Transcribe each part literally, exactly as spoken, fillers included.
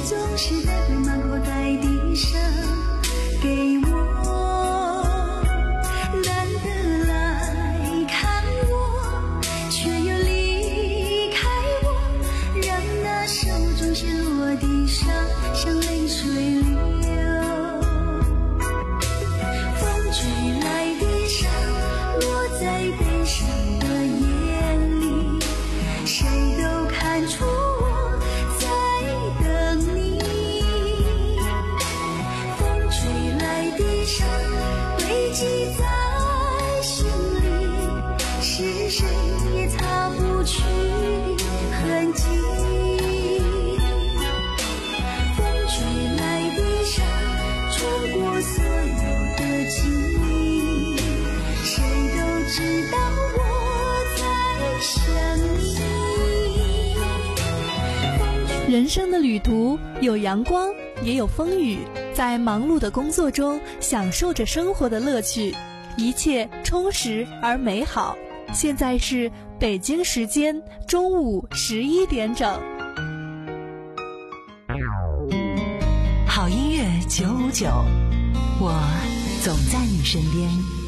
总是带回满口在地上给我，难得来看我，却又离开我，让那手中线落地上，像泪水流。风吹来的沙，落在悲伤的夜里，谁都看出我在等你。风吹来的沙，堆积在心里，是谁也擦不去的痕迹。风吹来的沙，穿过所有的记忆，谁都知道我在想你。 人生的旅途有阳光，也有风雨，在忙碌的工作中享受着生活的乐趣，一切充实而美好。现在是北京时间中午十一点整。 好音乐九五九，我总在你身边。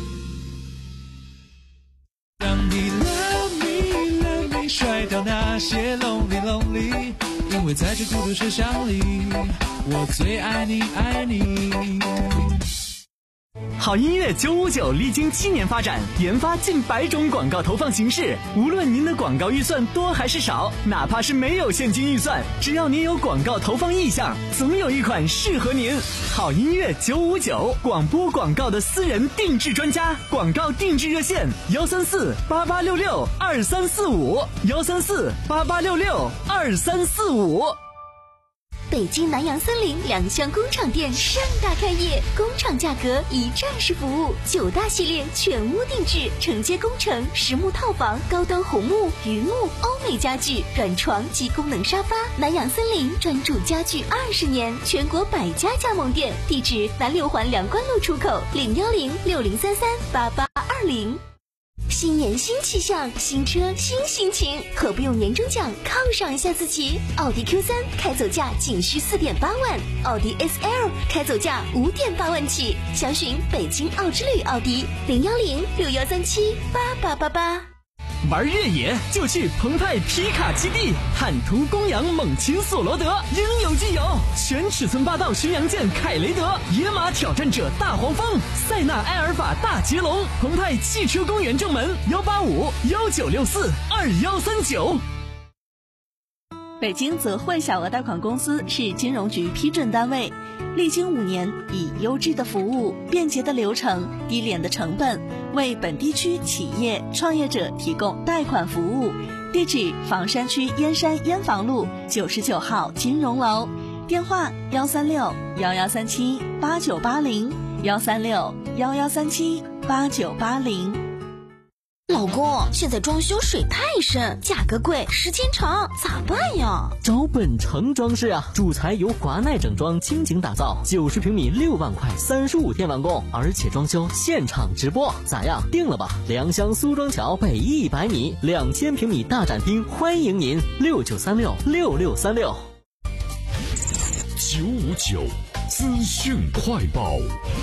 让你 love me love me 甩掉那些 lonely lonely， 因为在这孤独车厢里，我最爱你爱你。 好音乐九五九历经七年发展，研发近百种广告投放形式。无论您的广告预算多还是少，哪怕是没有现金预算，只要您有广告投放意向，总有一款适合您。好音乐九五九，广播广告的私人定制专家，广告定制热线幺三四八八六六二三四五幺三四八八六六二三四五。 北京南洋森林两厢工厂店盛大开业，工厂价格一站式服务，九大系列全屋定制，承接工程、实木套房、高端红木、榆木、欧美家具、软床及功能沙发。南洋森林专注家具二十年，全国百家加盟店，地址南六环梁关路出口零幺零六零三三八八二零。新年新气象，新车新心情，何不用年终奖犒赏一下自己？奥迪 Q 三 开走价仅需 四点八万，奥迪 S L 开走价 五点八万起，详询北京奥之旅奥迪零幺零六幺三七八八八八。 玩越野就去澎湃皮卡基地，坦途公羊猛禽索罗德，应有尽有。全尺寸霸道巡洋舰凯雷德，野马挑战者大黄蜂，塞纳埃尔法大捷龙。澎湃汽车公园正门幺八五幺九六四二幺三九。 北京泽汇小额贷款公司是金融局批准单位，历经五年，以优质的服务、便捷的流程、低廉的成本，为本地区企业创业者提供贷款服务。地址：房山区燕山燕房路九十九号金融楼，电话：幺三六幺幺三七八九八零幺三六幺幺三七八九八零。 老公，现在装修水太深，价格贵，时间长，咋办呀？ 找本城装饰啊，主材由华奈整装倾情打造，九十平米六万块，三十五天完工，而且装修现场直播，咋样？定了吧？良乡苏庄桥北一百米，两千平米大展厅，欢迎您，六九三六六六三六。 九五九资讯快报。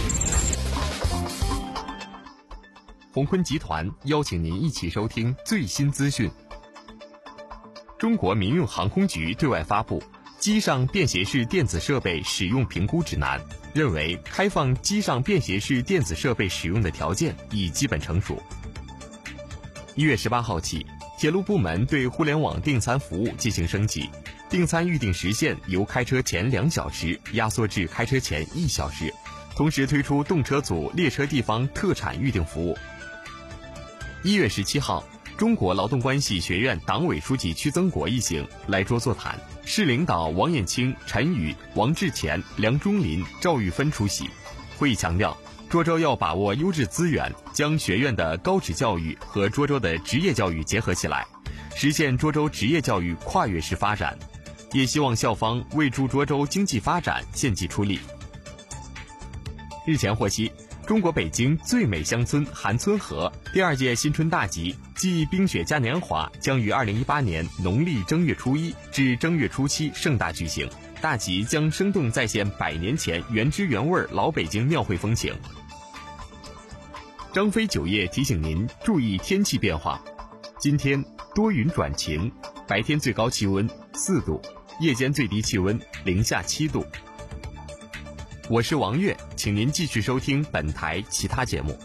鸿坤集团邀请您一起收听最新资讯。中国民用航空局对外发布《机上便携式电子设备使用评估指南》，认为开放机上便携式电子设备使用的条件已基本成熟。一月十八号起，铁路部门对互联网订餐服务进行升级，订餐预订时限由开车前两小时压缩至开车前一小时，同时推出动车组列车地方特产预订服务。一月十七号，中国劳动关系学院党委书记屈增国一行来涿座谈，市领导王艳清、陈宇、王志前、梁忠林、赵玉芬出席。会议强调，涿州要把握优质资源，将学院的高职教育和涿州的职业教育结合起来，实现涿州职业教育跨越式发展，也希望校方为助涿州经济发展献计出力。日前获悉，中国北京最美乡村韩村河第二届新春大集暨冰雪嘉年华将于二零一八年农历正月初一至正月初七盛大举行， 大集将生动再现百年前原汁原味老北京庙会风情。张飞酒业提醒您注意天气变化，今天多云转晴，白天最高气温四度，夜间最低气温零下七度。我是王悦，请您继续收听本台其他节目。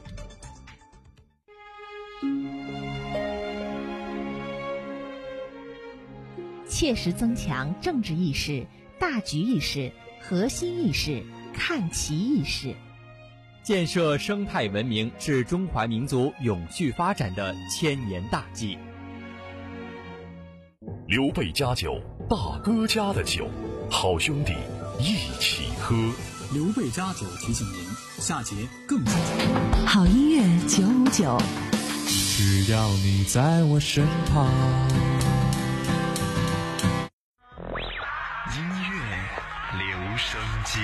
切实增强政治意识、大局意识、核心意识、看齐意识。 建设生态文明是中华民族永续发展的千年大计。 刘备家酒，大哥家的酒，好兄弟一起喝。 刘备家酒提醒您，下节更精彩。 好音乐九五九， 只要你在我身旁。 音乐留声机。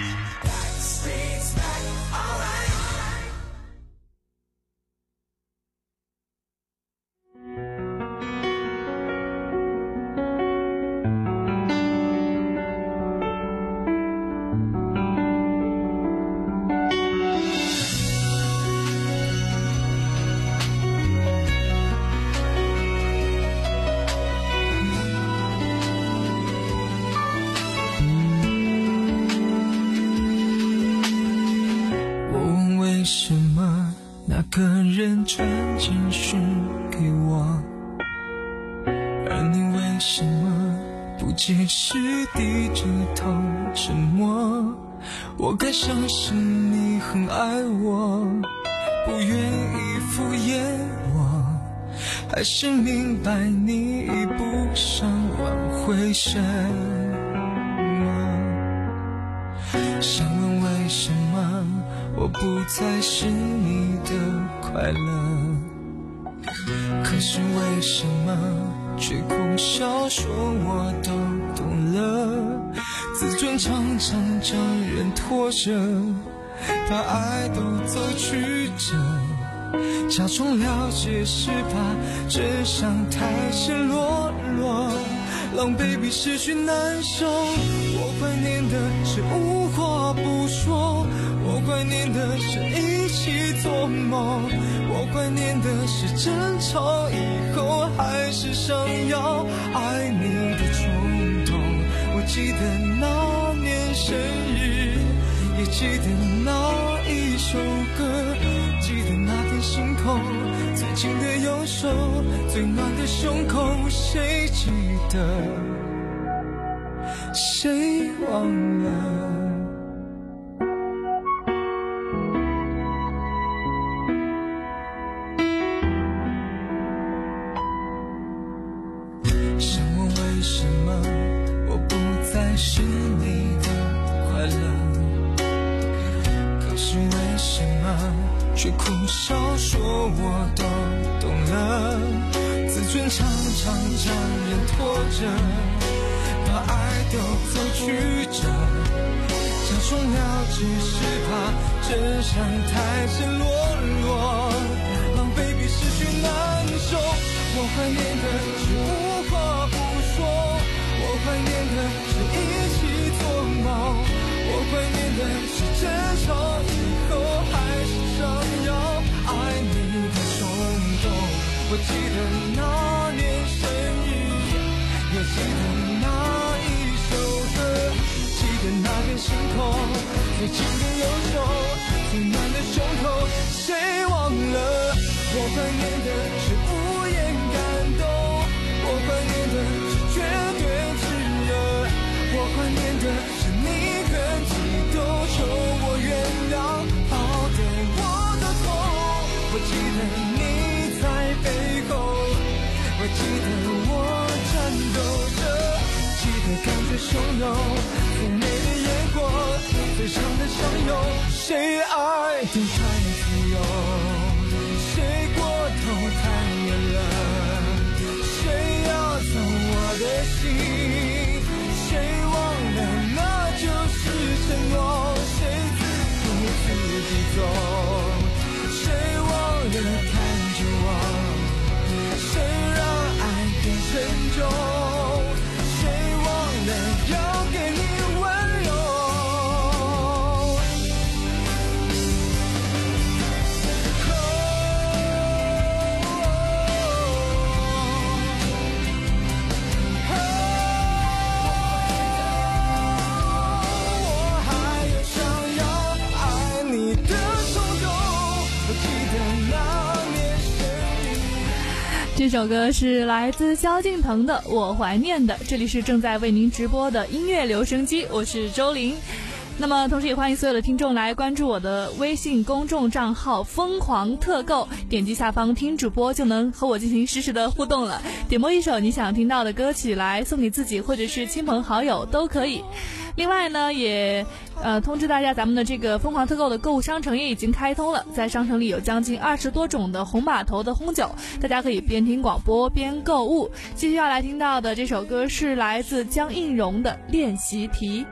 为什么那个人传简讯给我，而你为什么不解释低着头沉默？我该相信你很爱我，不愿意敷衍我，还是明白你已不想挽回什么？想问为什么我不再是你的快乐，可是为什么却苦笑说我都懂了？自尊常常将人拖着，把爱都走曲折，假装了解是怕真相太赤裸裸，狼狈比失去难受。我怀念的是无话不说，我怀念的是一起做梦，我怀念的是争吵以后还是想要爱你的冲动。我记得那年生日，也记得那一首歌，记得那片星空，最近的右手，最暖的胸口，谁记得，谁忘了？想问为什么我不再是你的快乐，可是为什么却苦笑说我都懂了？自尊常常将人拖着，把爱都走曲折，假装了解是怕真相太赤裸裸，狼狈比失去难受。我怀念的是无话不说，我怀念的是一起做梦，我怀念的是争吵以后还是想要爱你的冲动。我记得那年生日，也记得那一首歌，记得那片星空，最近的右手，最暖的胸口，谁忘了？我怀念的是无言感动，我怀念的是绝对炽热，我怀念的是你很激动，求我原谅，抱得我的痛。我记得你在背后，我记得我颤抖着，记得感觉汹涌，最美的烟火，最长的相拥，谁爱都太自由，谁过头太远了，谁要走我的心，谁忘了那就是承诺，谁自顾自己走，谁忘了看着我，谁让爱变沉重，谁忘了要给你这首歌是来自萧敬腾的《我怀念的》。这里是正在为您直播的音乐留声机，我是周玲。那么同时也欢迎所有的听众来关注我的微信公众账号疯狂特购，点击下方听主播就能和我进行实时的互动了，点播一首你想听到的歌曲来送给自己或者是亲朋好友都可以。另外呢也呃通知大家，咱们的这个疯狂特购的购物商城也已经开通了，在商城里有将近二十多种的红码头的红酒，大家可以边听广播边购物。继续要来听到的这首歌是来自江映蓉的练习题。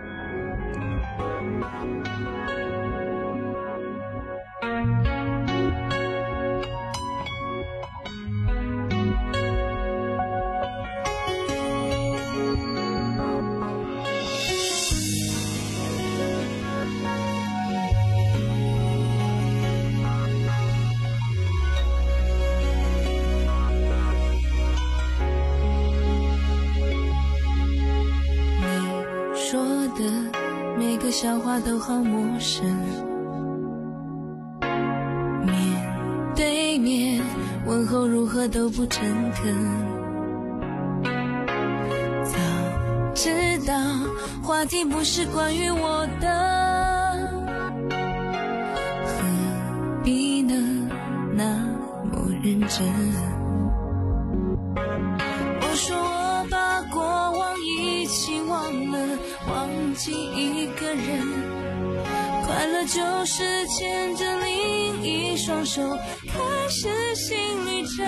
笑话都好陌生，面对面问候如何都不诚恳，早知道话题不是关于我的，何必呢那么认真。我说我把过往一起忘了，忘记一个人，快乐就是牵着另一双手开始新旅程。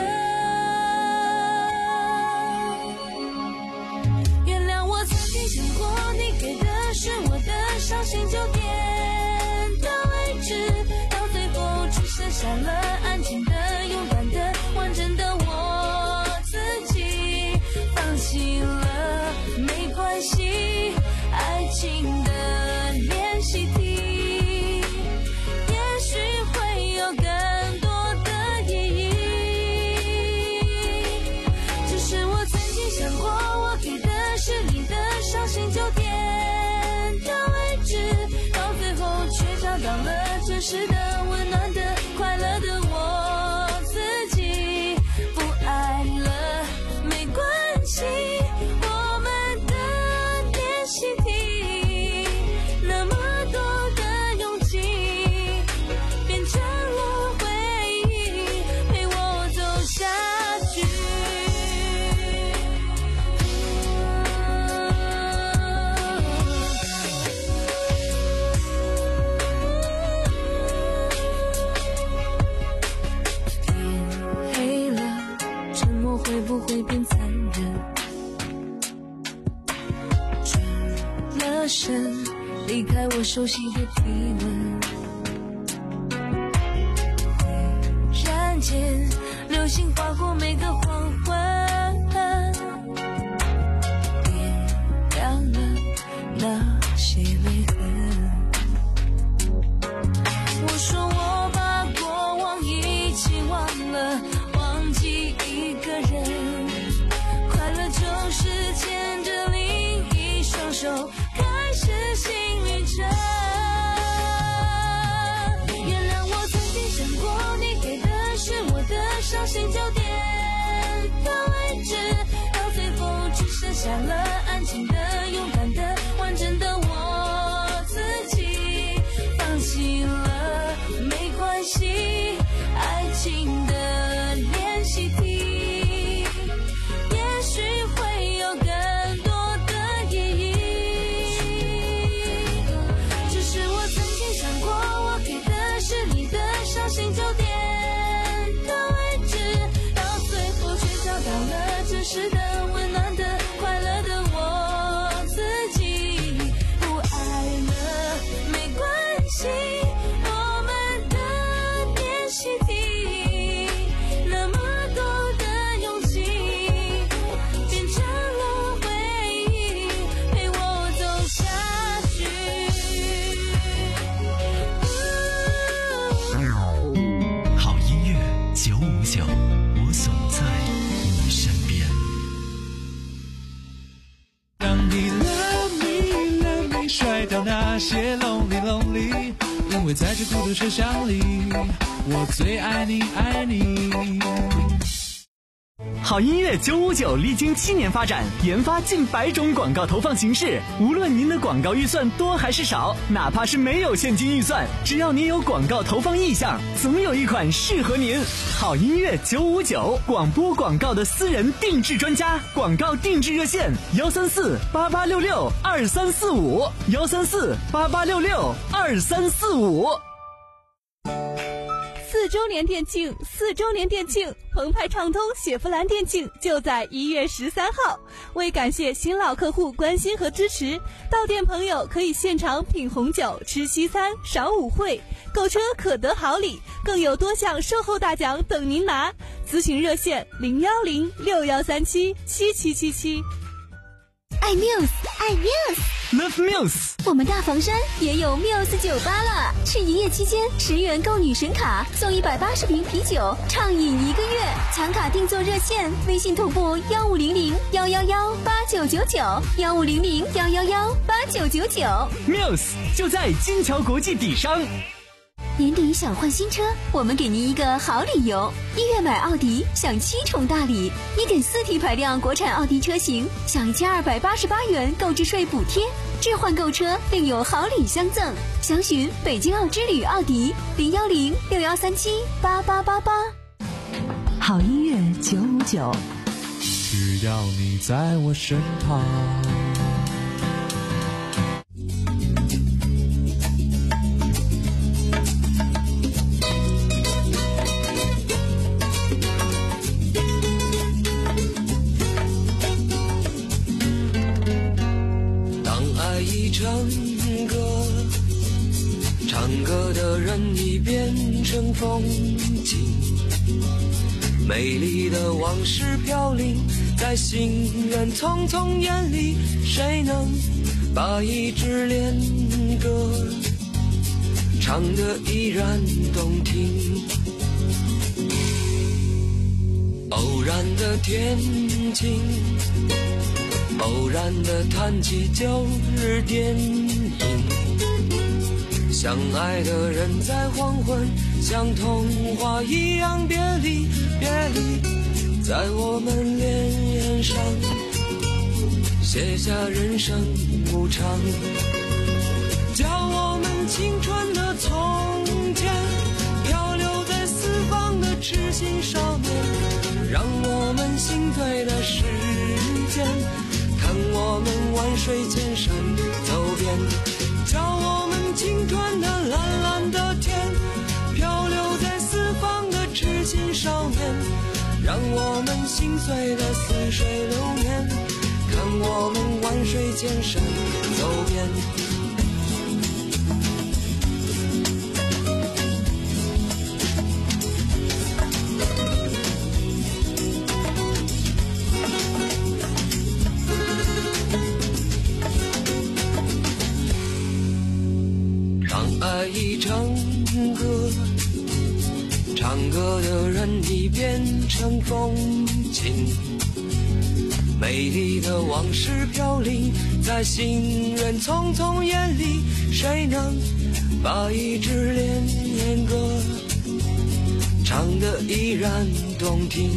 原谅我曾经想过你给的是我的伤心，就点到为止，到最后只剩下了安静的、勇敢的、完整的我自己，放弃了没关系，爱情的练习题，也许会有更多的意义。只是我曾经想过，我给的是你的伤心，就点到为止，到最后却找到了真实的、温暖的、快乐的我自己。不爱了没关系，我们的练习题，那么多的勇气变成了回忆，陪我走下去。天黑了，沉默会不会变残忍？转了身，离开我熟悉的体温，忽然间流星划过每个黄昏，点亮了那些泪痕。我说我把过往一起忘了，忘记一个人，快乐就是牵着另一双手开始新旅程。原谅我曾经想过，你给的是我的伤心，就点到为止，到最后只剩下了安静的、勇敢的、完整的我自己，放弃了没关系，爱情的练习题，也许会有更多的意义。只是我曾经想过，我给的是你的伤心，就点到为止，到最后却找到了真实的、温暖的、快乐的我自己。不爱了没关系，我们的练习题，那么多的勇气变成了回忆，陪我走下去。 好音乐九五九，我总在你身边。 当你 love me love me 甩掉那些 lonely lonely， 因为在这孤独车厢里，我最爱你爱你。 好音乐九五九历经七年发展，研发近百种广告投放形式。无论您的广告预算多还是少，哪怕是没有现金预算，只要您有广告投放意向，总有一款适合您。好音乐九五九，广播广告的私人定制专家，广告定制热线：幺三四八八六六二三四五，幺三四八八六六二三四五。 四周年店庆，四周年店庆，澎湃畅通雪佛兰店庆就在一月十三号。为感谢新老客户关心和支持，到店朋友可以现场品红酒、吃西餐、赏舞会，购车可得好礼，更有多项售后大奖等您拿。咨询热线：零幺零六幺三七七七七七。 爱 Muse， 爱 Muse，Love Muse。 我们大房山也有 Muse 酒吧了，是营业期间十元购女神卡送一百八十瓶啤酒，畅饮一个月。抢卡订座热线：微信同步幺五零零幺幺幺八九九九，幺五零零幺幺幺八九九九。 Muse 就在金桥国际底商。 年底想换新车，我们给您一个好理由。一月买奥迪享七重大礼， 一点四 T 排量国产奥迪车型享一千二百八十八元购置税补贴，置换购车另有好礼相赠。详询北京奥之旅奥迪零幺零六幺三七八八八八。 好音乐九五九， 只要你在我身旁。 唱歌，唱歌的人已变成风景，美丽的往事飘零在行人匆匆眼里，谁能把一支恋歌唱得依然动听？偶然的天晴，偶然的谈起旧日电影，相爱的人在黄昏像童话一样别离，别离在我们脸上写下人生无常，叫我们青春的从前漂流在四方的痴心少年，让我们心醉的时间看我们万水千山走遍，叫我们青春的蓝蓝的天漂流在四方的痴心少年，让我们心碎的似水流年，看我们万水千山走遍。爱已成歌，唱歌的人已变成风景，美丽的往事飘零在行人匆匆眼里，谁能把一支恋歌唱得依然动听？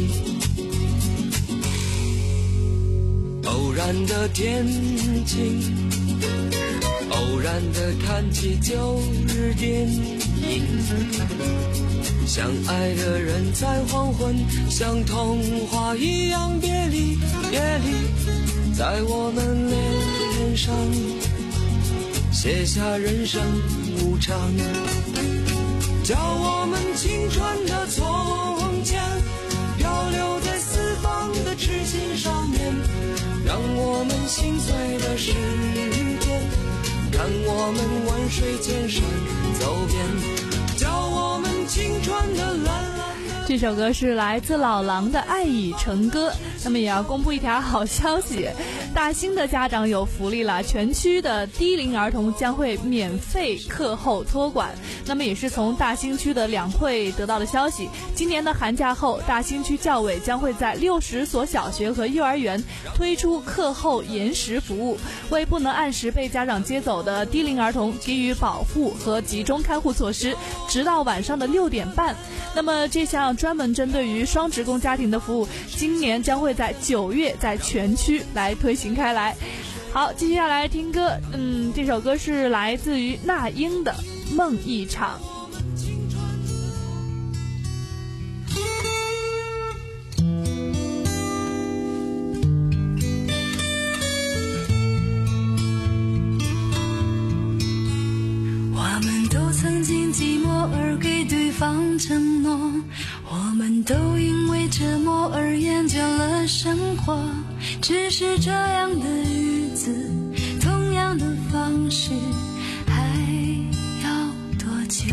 偶然的天晴，偶然的谈起旧日电影，相爱的人在黄昏像童话一样别离，别离在我们脸上写下人生无常，叫我们青春的从前漂流在四方的痴心少年，让我们心碎的时间看我们万水千山走遍，叫我们青春的蓝蓝。 这首歌是来自老狼的《爱已成歌》。那么也要公布一条好消息，大兴的家长有福利了，全区的低龄儿童将会免费课后托管。那么也是从大兴区的两会得到的消息，今年的寒假后，大兴区教委将会在六十所小学和幼儿园推出课后延时服务，为不能按时被家长接走的低龄儿童给予保护和集中看护措施，直到晚上的六点半。那么这项专门针对于双职工家庭的服务，今年将会在九月在全区来推行开来。好，接下来听歌，嗯，这首歌是来自于那英的《梦一场》。 我们都曾经寂寞而给对方承诺，我们都因为折磨而厌倦了生活，只是这样的日子，同样的方式，还要多久？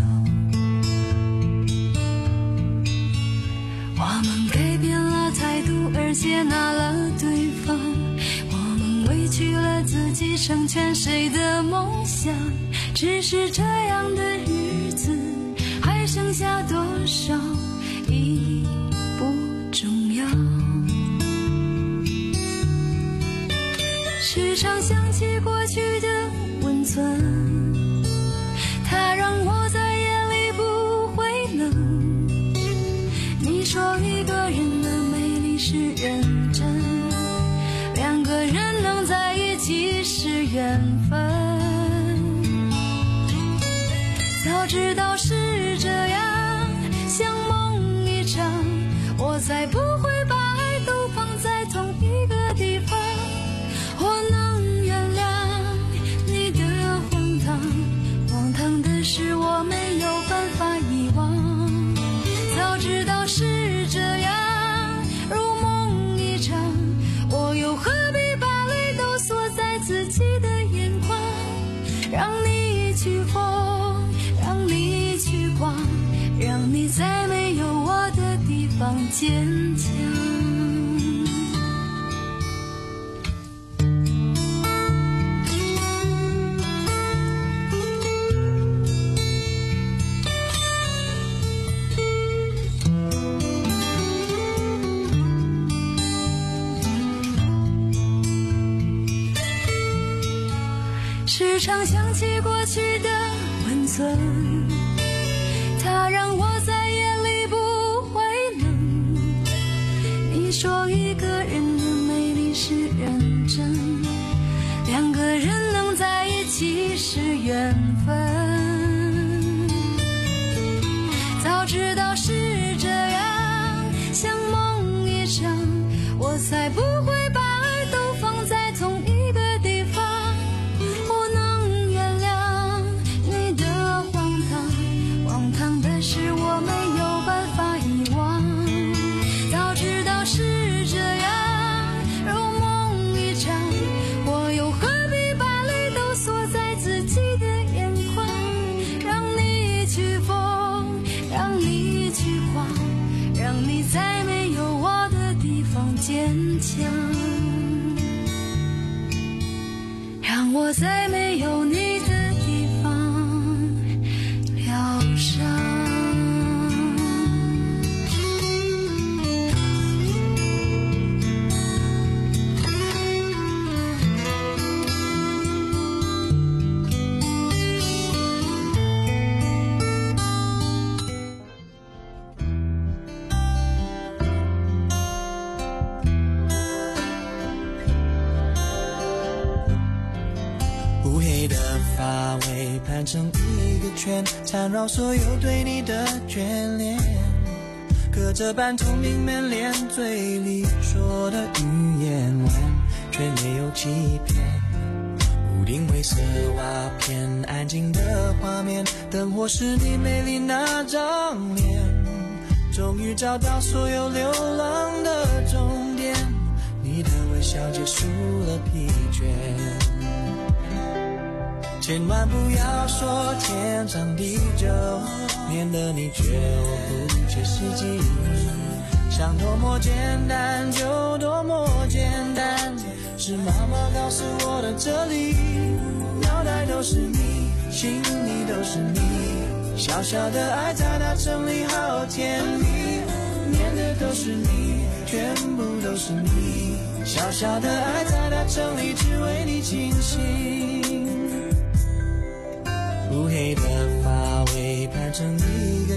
我们改变了态度而接纳了对方，我们委屈了自己成全谁的梦想，只是这样的日子还剩下多少已不重要。时常想起过去的温存，它让我在夜里不会冷。你说一个人的美丽是认真，两个人能在一起是缘分。早知道是这样，像梦一场，我才不会把爱都放在同一个地方。我能原谅你的荒唐，荒唐的是我没有办法遗忘。早知道是这样，如梦一场，我又何必把泪都锁在自己的眼眶，让你去疯，让你去狂，让你在没有我的地方坚强。时常想起过去的温存，它让我在夜里不会冷。你说一个人的美丽是认真，两个人能在一起是缘分。早知道是这样，像梦一场，我才不会把爱都放在同一个地方。我能原谅你的荒唐，荒唐的是我没有办法遗忘。早知道是这样，如梦一场，我又何必把泪都锁在自己的眼眶，让你去疯，让你去狂，让你在没有我的地方坚强，让我在没有你的地方疗伤。 乌黑的发尾盘成一个圈，缠绕所有对你的眷恋，隔着半透明门帘，嘴里说的语言完全没有欺骗。屋顶灰色瓦片，安静的画面，灯火是你美丽那张脸，终于找到所有流浪的终点，你的微笑结束了疲倦。千万不要说天长地久，免得你觉得我不切实际。想多么简单就多么简单，是妈妈告诉我的这里，脑袋都是你，心里都是你，小小的爱在那城里好甜蜜，念的都是你，全部都是你，小小的爱在那城里只为你倾心。乌黑的发尾盘成一个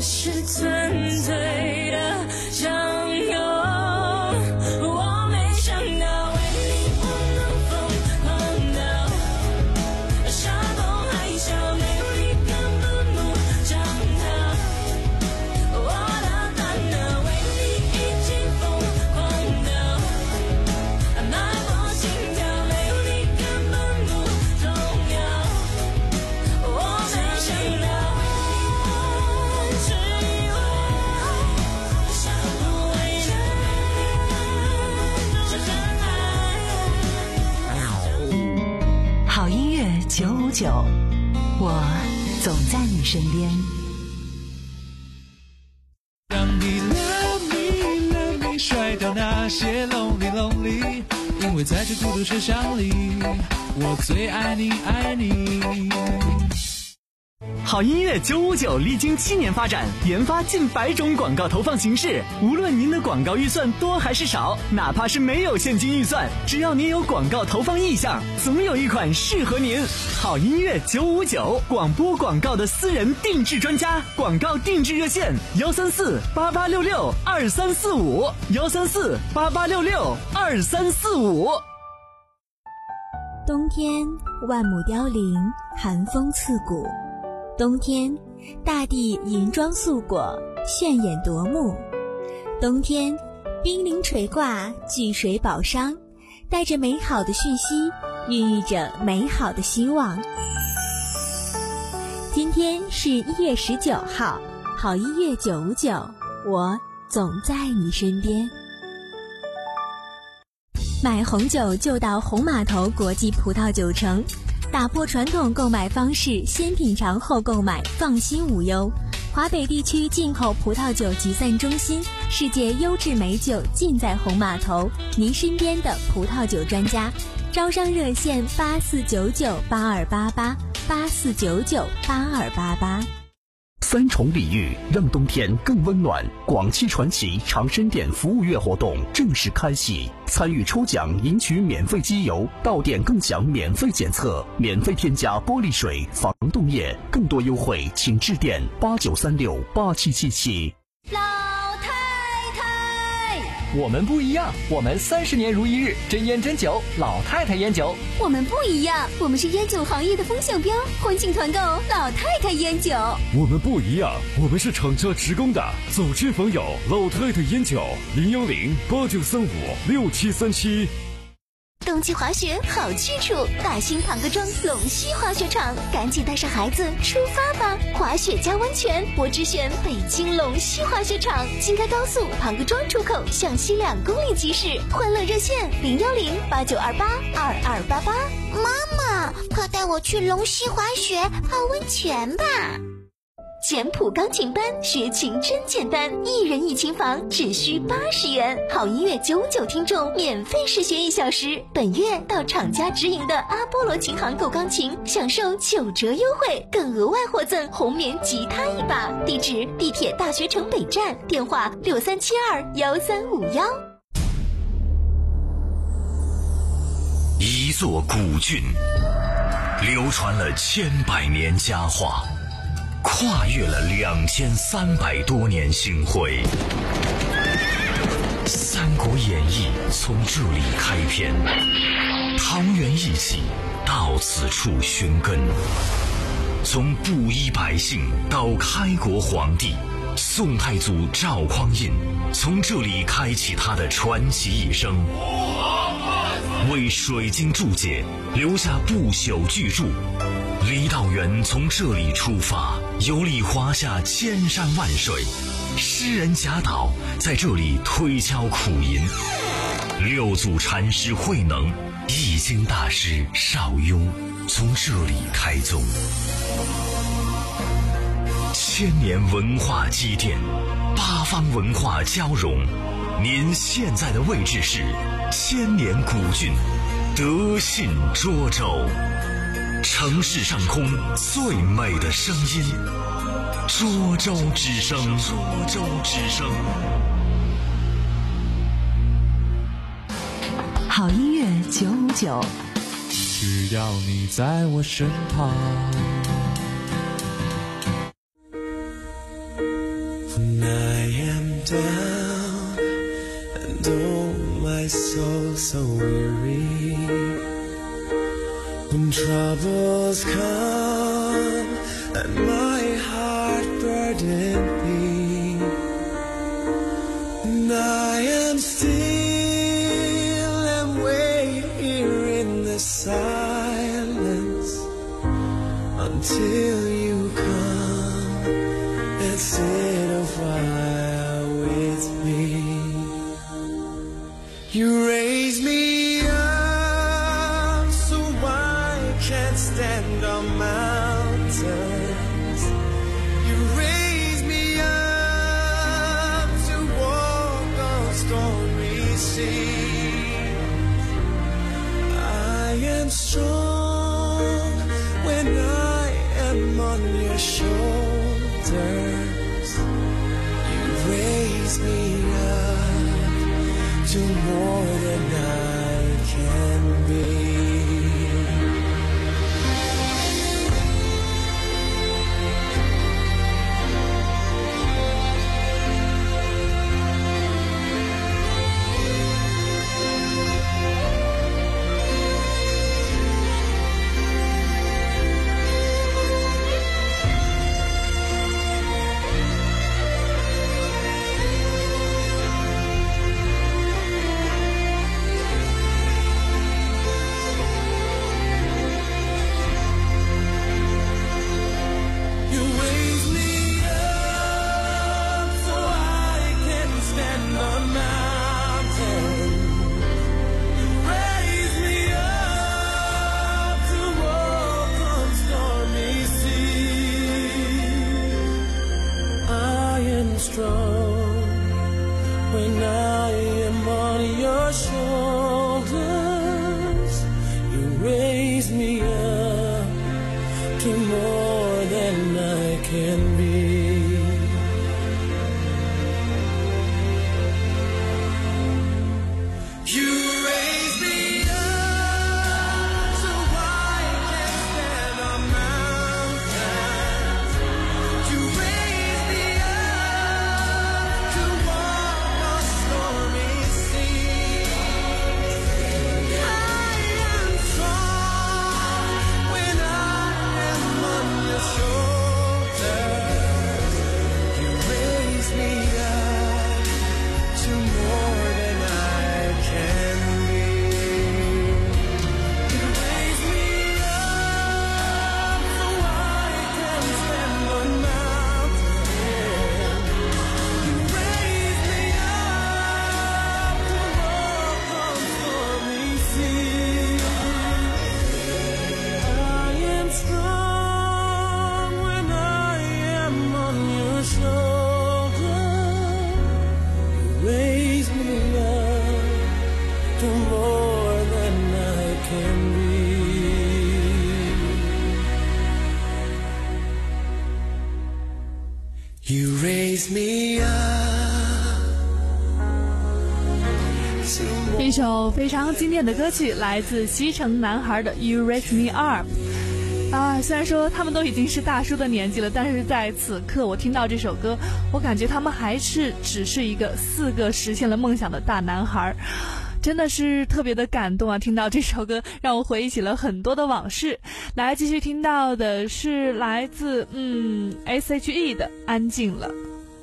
是纯粹的相拥。我没想到为你我能疯狂到傻疯海啸，没有你根本不想逃。我的烦恼为你已经疯狂到脉搏心跳，没有你根本不重要。我没想到只有想不为好音乐九五九，我总在你身边。 让你 love me love me 甩掉那些 lonely lonely， 因为在这孤独车厢里，我最爱你爱你。 好音乐九五九历经七年发展，研发近百种广告投放形式。无论您的广告预算多还是少，哪怕是没有现金预算，只要您有广告投放意向，总有一款适合您。好音乐九五九，广播广告的私人定制专家，广告定制热线：幺三四八八六六二三四五，幺三四八八六六二三四五。 冬天，万亩凋零，寒风刺骨。冬天，大地银装素裹，炫眼夺目。冬天，冰凌垂挂，巨水宝商，带着美好的讯息，孕育着美好的希望。今天是一月十九号，好音乐九五九，我总在你身边。买红酒就到红码头国际葡萄酒城，打破传统购买方式，先品尝后购买，放心无忧。华北地区进口葡萄酒集散中心，世界优质美酒尽在红码头，您身边的葡萄酒专家。招商热线八四九九八二八八八四九九八二八八。 三重礼遇让冬天更温暖。广汽传祺长生店服务月活动正式开启，参与抽奖赢取免费机油，到店更享免费检测，免费添加玻璃水防冻液。更多优惠请致电八九三六八七七七。 老太太， 我们不一样，我们三十年如一日，真烟真酒，老太太烟酒。 我们不一样，我们是烟酒行业的风向标，欢庆团购老太太烟酒。 我们不一样，我们是厂家职工的，走亲访友，老太太烟酒，零幺零八九三五六七三七。 冬季滑雪好去处，大兴庞各庄龙溪滑雪场，赶紧带上孩子出发吧！滑雪加温泉，我只选北京龙溪滑雪场，京开高速庞各庄出口向西两公里即驶。欢乐热线零幺零八九二八二二八八。 妈妈，快带我去龙溪滑雪泡温泉吧！ 简谱钢琴班，学琴真简单，一人一琴房只需八十元。好音乐九五九听众免费试学一小时。本月到厂家直营的阿波罗琴行购钢琴，享受九折优惠，更额外获赠红棉吉他一把。地址：地铁大学城北站，电话六三七二幺三五幺。 一座古郡，流传了千百年佳话，跨越了两千三百多年星辉。《三国演义》从这里开篇，桃园义气到此处寻根。从布衣百姓到开国皇帝，宋太祖赵匡胤从这里开启他的传奇一生，为水晶注解留下不朽巨著。李道元从这里出发，游历华夏千山万水，诗人贾岛在这里推敲苦吟，六祖禅师慧能、易经大师邵雍从这里开宗。千年文化积淀，八方文化交融，您现在的位置是千年古郡德信涿州。城市上空最美的声音，涿州之声。涿州之声。 好音乐九五九， 只要你在我身旁。 so weary. When troubles come and my heart burden me, and I am still and wait here in the silence until you come and sit a while with me. You raise me up so I can stand on mountains. You raise me up to walk on stormy seas. I am strong when I am on your shoulders. You raise me up to more than I can be. Strong when I am on your shoulders. You raise me up to more than I can be. You raise me up so I can stand on mountains. You raise me up to walk on stormy seas. I am strong when I am on your shoulders. You raise me up to more than I can be. You raise me up so I can stand on mountains. You raise me up to walk on stormy seas. I am strong when I am on your shoulder. You raise me up to more than I can be. You raise me up to more 一首非常经典的歌曲，来自西城男孩的 You Raise Me Up。啊，虽然说他们都已经是大叔的年纪了，但是在此刻我听到这首歌，我感觉他们还是只是一个四个实现了梦想的大男孩，真的是特别的感动啊！听到这首歌，让我回忆起了很多的往事。来，继续听到的是来自嗯 S H E 的《安静了》。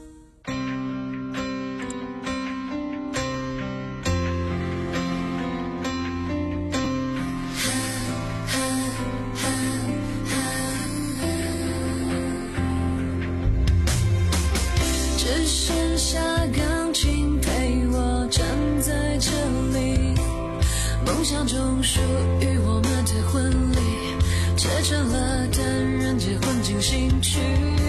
只剩下钢琴陪我站在这里，梦想中属于我们的婚礼，却成了单人结婚进行曲。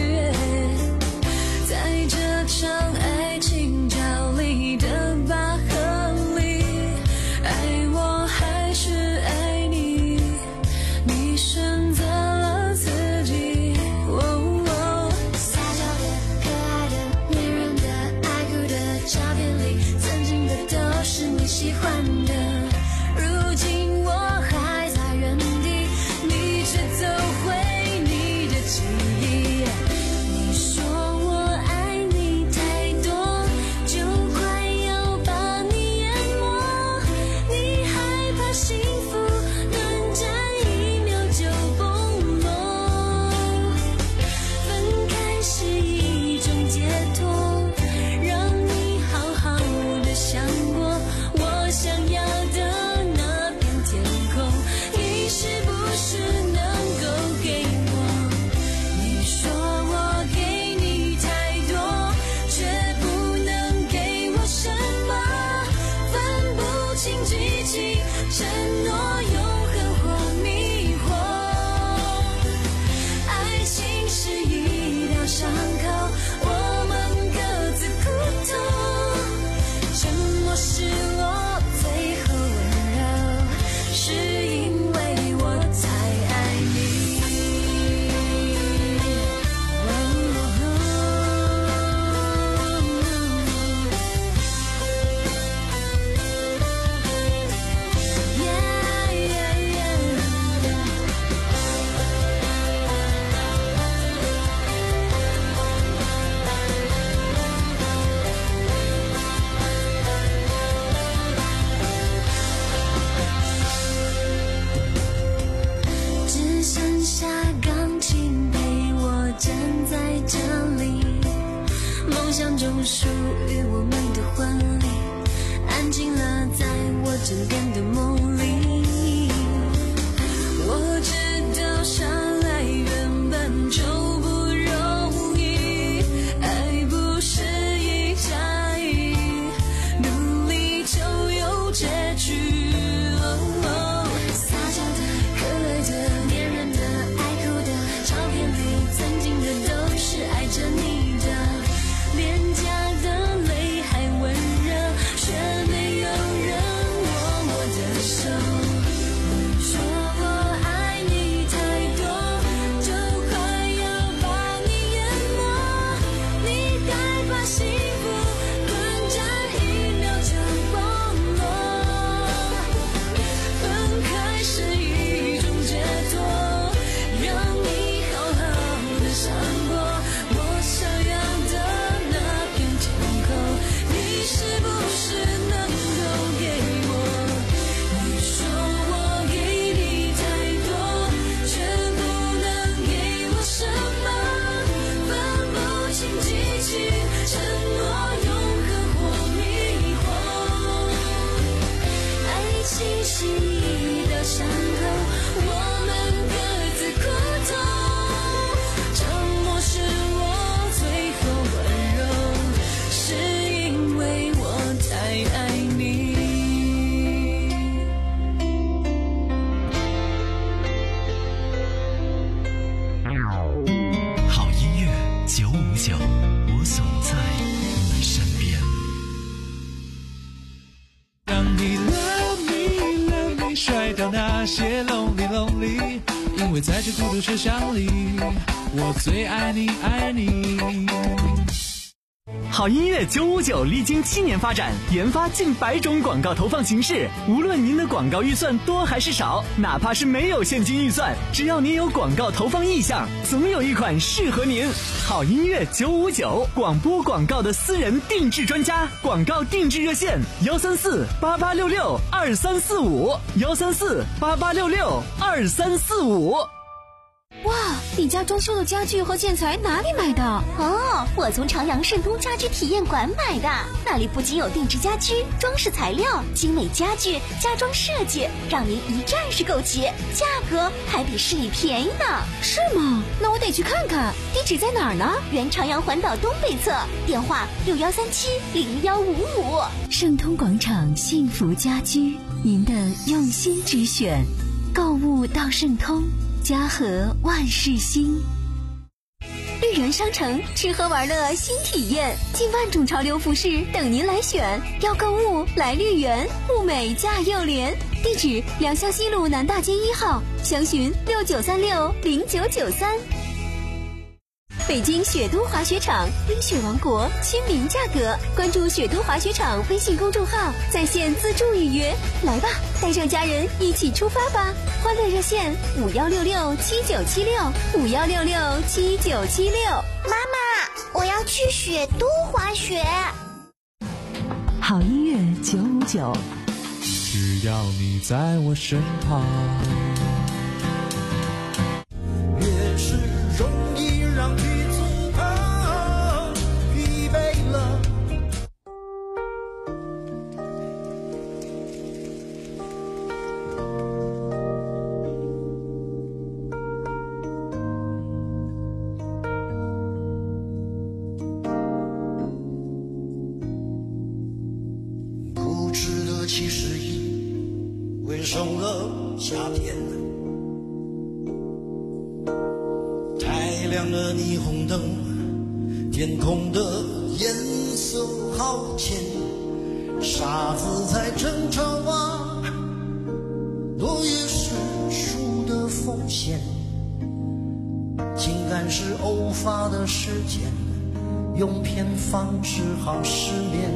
在这场爱情角力的拔河里，爱我还是爱你，你选择了自己。哦哦， 撒娇的、可爱的、黏人的、爱哭的照片里，曾经的都是你喜欢的。如今我还在原地，你却走回你的记忆。你说我爱你太多属于我们的婚礼，安静了在我枕边的梦里。我知道相爱原本就不容易，爱不是一加一，努力就有结局。哦，撒娇的、可爱的、黏人的、爱哭的，照片里曾经的都是爱着你的，脸颊的泪还温热，却没有人握我的手。说我爱你太多，就快要把你淹没，你害怕幸福短暂一秒就崩落，分开是一种解脱，让你好好的闪过我想要的那片天空，你是不是能够给我？你说我给你太多，却不能给我什么，分不清激情、承诺、永恒或迷惑，爱情细腻的伤口，我们各自苦痛，沉默是我最后温柔，是因为我太爱你。 好音乐九五九，我总在你身边。 让你 love me love me 甩掉那些 lonely lonely， 因为在这孤独车厢里，我最爱你爱你。 好音乐九五九历经七年发展，研发近百种广告投放形式。无论您的广告预算多还是少，哪怕是没有现金预算，只要您有广告投放意向，总有一款适合您。好音乐九五九，广播广告的私人定制专家，广告定制热线：幺三四八八六六二三四五，幺三四八八六六二三四五。 哇，你家装修的家具和建材哪里买的？哦，我从朝阳盛通家居体验馆买的，那里不仅有定制家居、装饰材料、精美家具、家装设计，让您一站式购齐，价格还比市里便宜呢。是吗？那我得去看看。地址在哪儿呢？原朝阳环岛东北侧，电话六幺三七零幺五五。盛通广场幸福家居，您的用心之选，购物到盛通。家和万事兴，绿园商城吃喝玩乐新体验，近万种潮流服饰等您来选。要购物来绿园，物美价又廉。地址：良乡西路南大街一号，详询六九三六零九九三。北京雪都滑雪场，冰雪王国，亲民价格。关注雪都滑雪场微信公众号，在线自助预约。来吧，带上家人一起出发吧！欢乐热线五幺六六七九七六五幺六六七九七六。 妈妈，我要去雪都滑雪。 好音乐九五九， 只要你在我身旁。 越是容易让彼此怕疲惫了。不值得七十一，为上了夏天。太亮的霓虹灯，天空的颜色好浅，傻子在争吵啊，落叶是树的风险，情感是偶发的事件，用偏方治好失眠。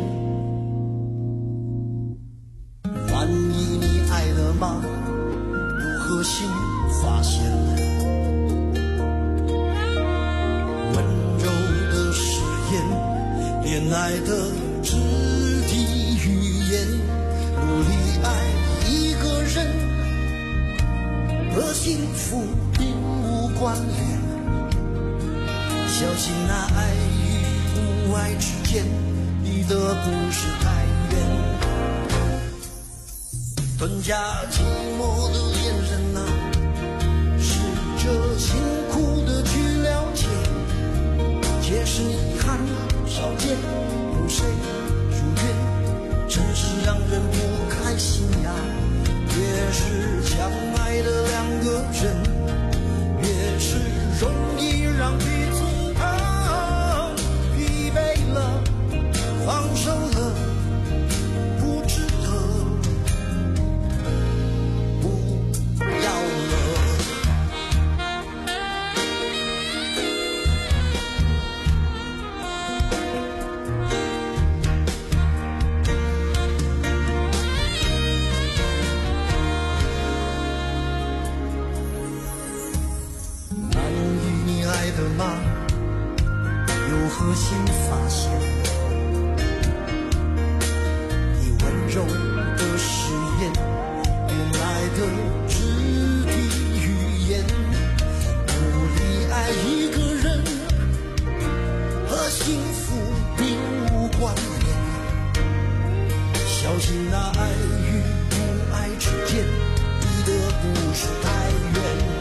万一你爱了吗？如何先发现？温柔的誓言，恋爱的肢体语言，努力爱一个人，和幸福并无关联。小心那爱与父爱之间离得不是太远。吞下寂寞的恋人啊，试着辛苦的去了解，皆是遗憾，少见有谁如愿，真是让人不开心呀。越是相爱的两个人，越是容易让彼此疼，疲惫了，放手了，不值得，不要了。的吗？有何新发现？你温柔的誓言，原来的肢体语言，努力爱一个人和幸福并无关联，小心那爱与不爱之间离得不是太远。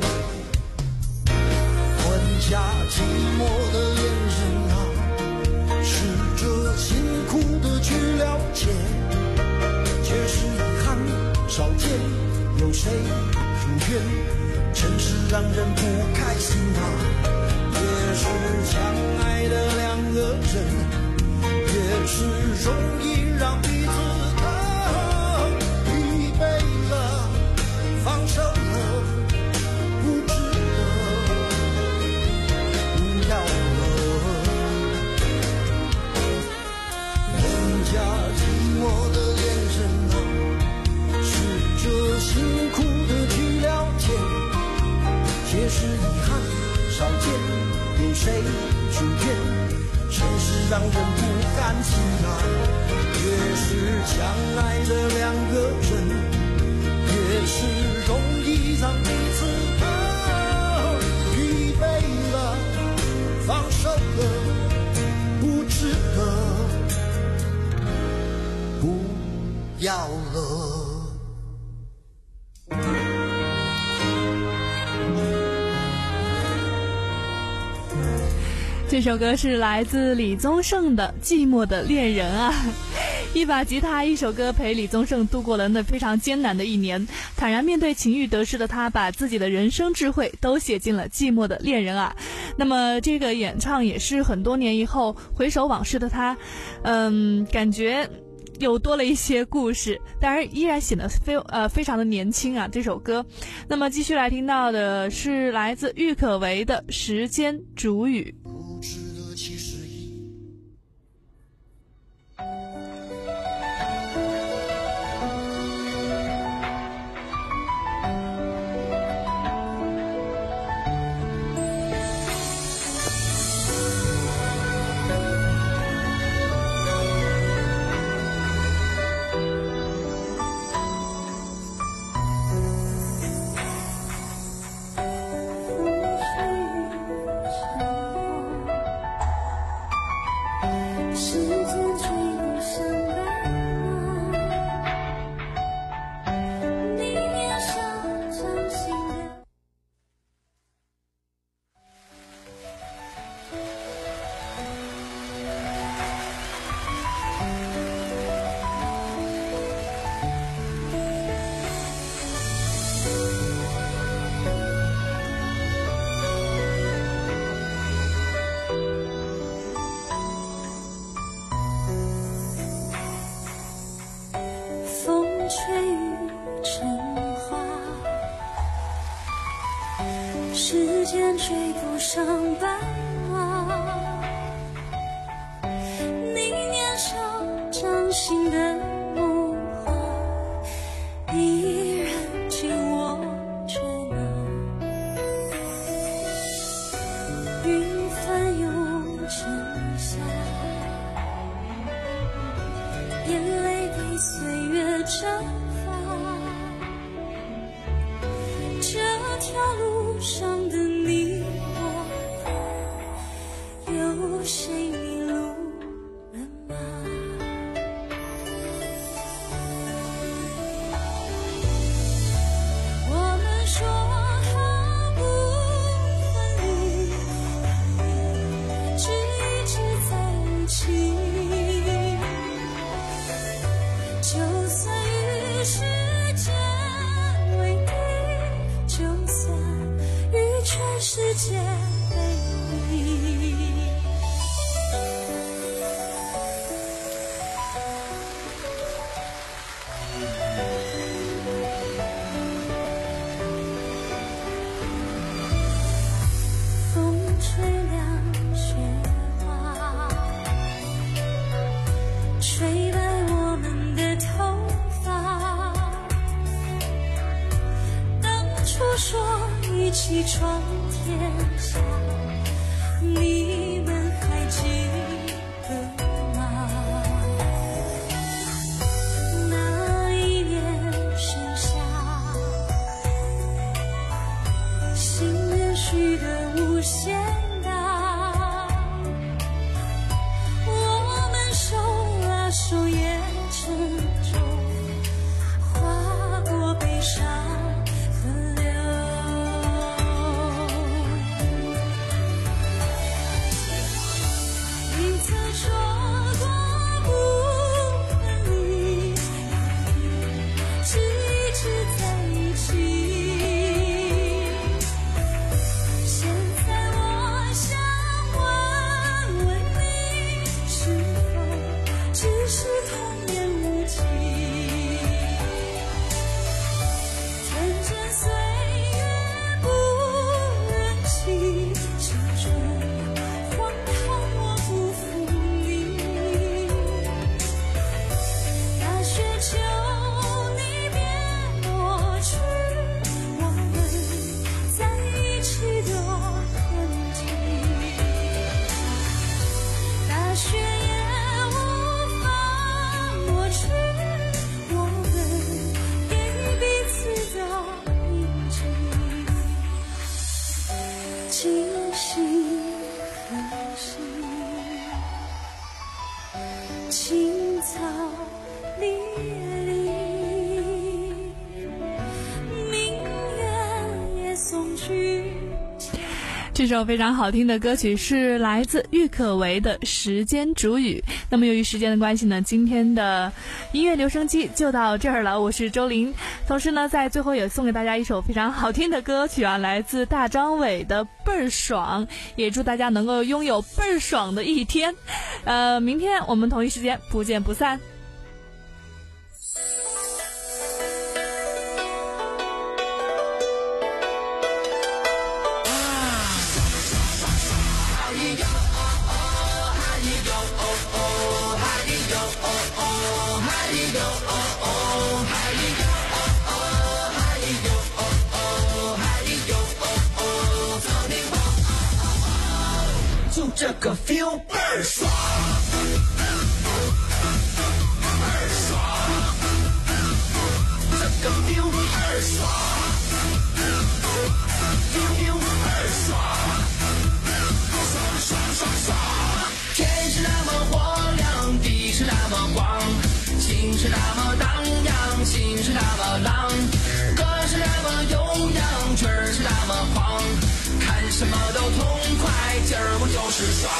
下寂寞的恋人啊，试着辛苦的去了解，却是遗憾，少见有谁如愿，真是让人不开心啊。越是相爱的两个人，越是容易让彼此疼，疲惫了，放手了，不值得。下寂寞的恋人啊，试着辛苦的去了解，皆是遗憾，少见有谁如愿，真是让人不甘心啊。越是相爱的两个人，越是容易让彼此疼，疲惫了，放手了，不值得，不要了。 这首歌是来自李宗盛的《寂寞的恋人》啊，一把吉他一首歌陪李宗盛度过了那非常艰难的一年，坦然面对情欲得失的他，把自己的人生智慧都写进了《寂寞的恋人》啊。那么这个演唱也是很多年以后回首往事的他，嗯，感觉又多了一些故事，当然依然显得非呃非常的年轻啊。这首歌，那么继续来听到的是来自郁可唯的《时间煮雨》。 时间追不上斑马，你年少掌心的梦话，依然紧握着吗？云翻涌成夏，眼泪被岁月蒸发，这条路上的你我，有谁迷路？ 世界美丽。风吹凉雪花，吹白我们的头发。当初说一起闯天下，你们还记得吗？那一年盛夏，心愿许得无限大，我们手拉手也沉重，划过悲伤河流。你曾说过不分离，只一直在一起。现在我想问问你，是否只是童言无忌？天真岁月不忍欺，青春荒唐我不负你。大雪求你别抹去我们在一起的痕迹，大雪也无法抹去我们给彼此的印记。今夕何夕，青草离离，明月也送去。 这首非常好听的歌曲是来自郁可唯的《时间煮雨》。那么由于时间的关系呢，今天的音乐留声机就到这儿了。我是周玲，同时呢，在最后也送给大家一首非常好听的歌曲啊，来自大张伟的《倍儿爽》，也祝大家能够拥有倍儿爽的一天。呃，明天我们同一时间不见不散。 就这个 feel 倍儿爽，倍儿爽，这个 feel 倍儿爽 ，feel 倍儿爽，爽爽爽爽。天是那么火亮，地是那么广，情是那么荡漾，心是那么浪，歌是那么悠扬，曲儿是那么狂，看什么都痛快，今儿我就是爽。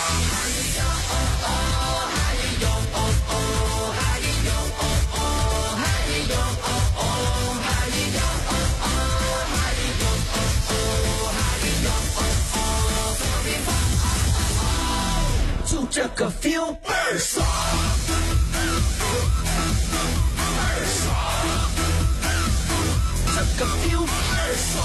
就这个 feel 倍儿爽，倍儿爽，这个 feel 倍儿爽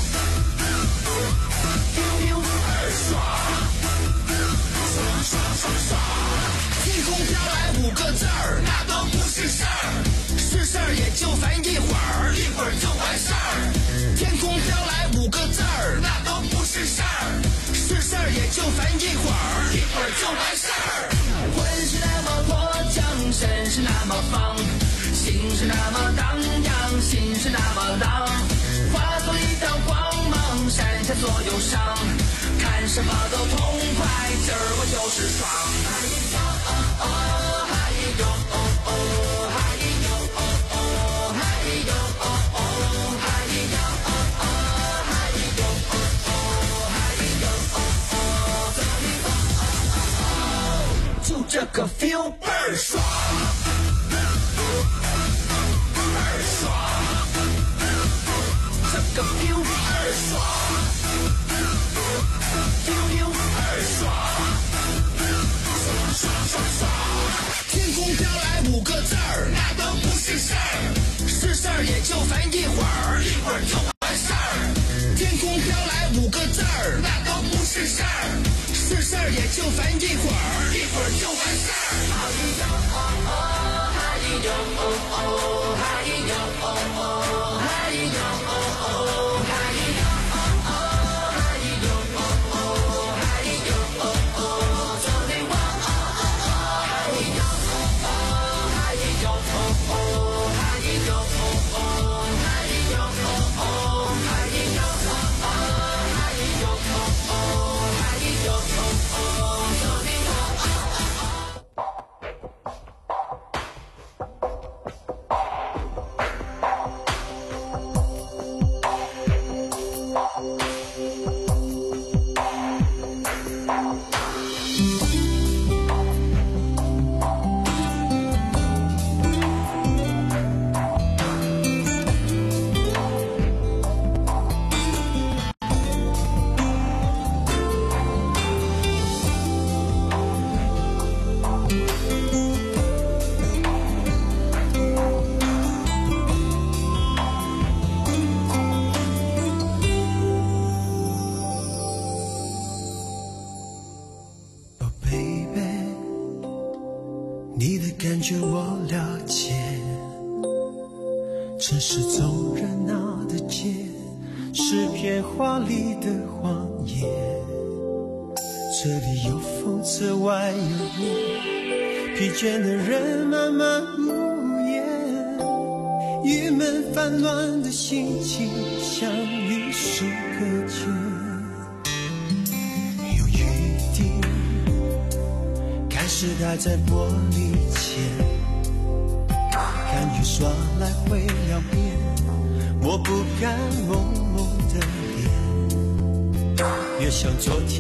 ，feel 倍儿爽，爽爽爽爽。天空飘来五个字儿，那都不是事儿，是事儿也就烦一会儿，一会儿就完事儿。天空飘来五个字儿，那都不是事儿，是事儿也就烦一会儿，一会儿就完事儿。魂是那么脱缰，身是那么放，心是那么荡漾，心是那么浪，化作一道光芒，闪下所有伤，看什么都痛快，今儿我就是爽。就这个 feel 倍儿爽，倍儿爽，这个 feel 倍儿爽。 儿也就烦一会儿，一会儿就完事儿。哈咿哟哦哦，哈咿哟哦哦，哈咿哟哦哦，哈咿哟哦哦，哈咿哟哦哦，哈咿哟哦哦，哈咿哟哦哦，走你我哦哦哦，哈咿哟哦哦，哈咿哟哦哦，哈咿哟哦哦，哈咿哟哦哦，哈咿哟哦哦，哈咿哟哦哦，哈咿哟哦哦，走你我哦哦哦。 你的感觉我了解，城市走热闹的街是片华丽的谎言，这里有风，此外有雾，疲倦的人慢慢无言，郁闷烦乱的心情像与世隔绝，有雨滴看时代在玻璃前，看雨刷来回了变，我不敢蒙蒙的脸，越像昨天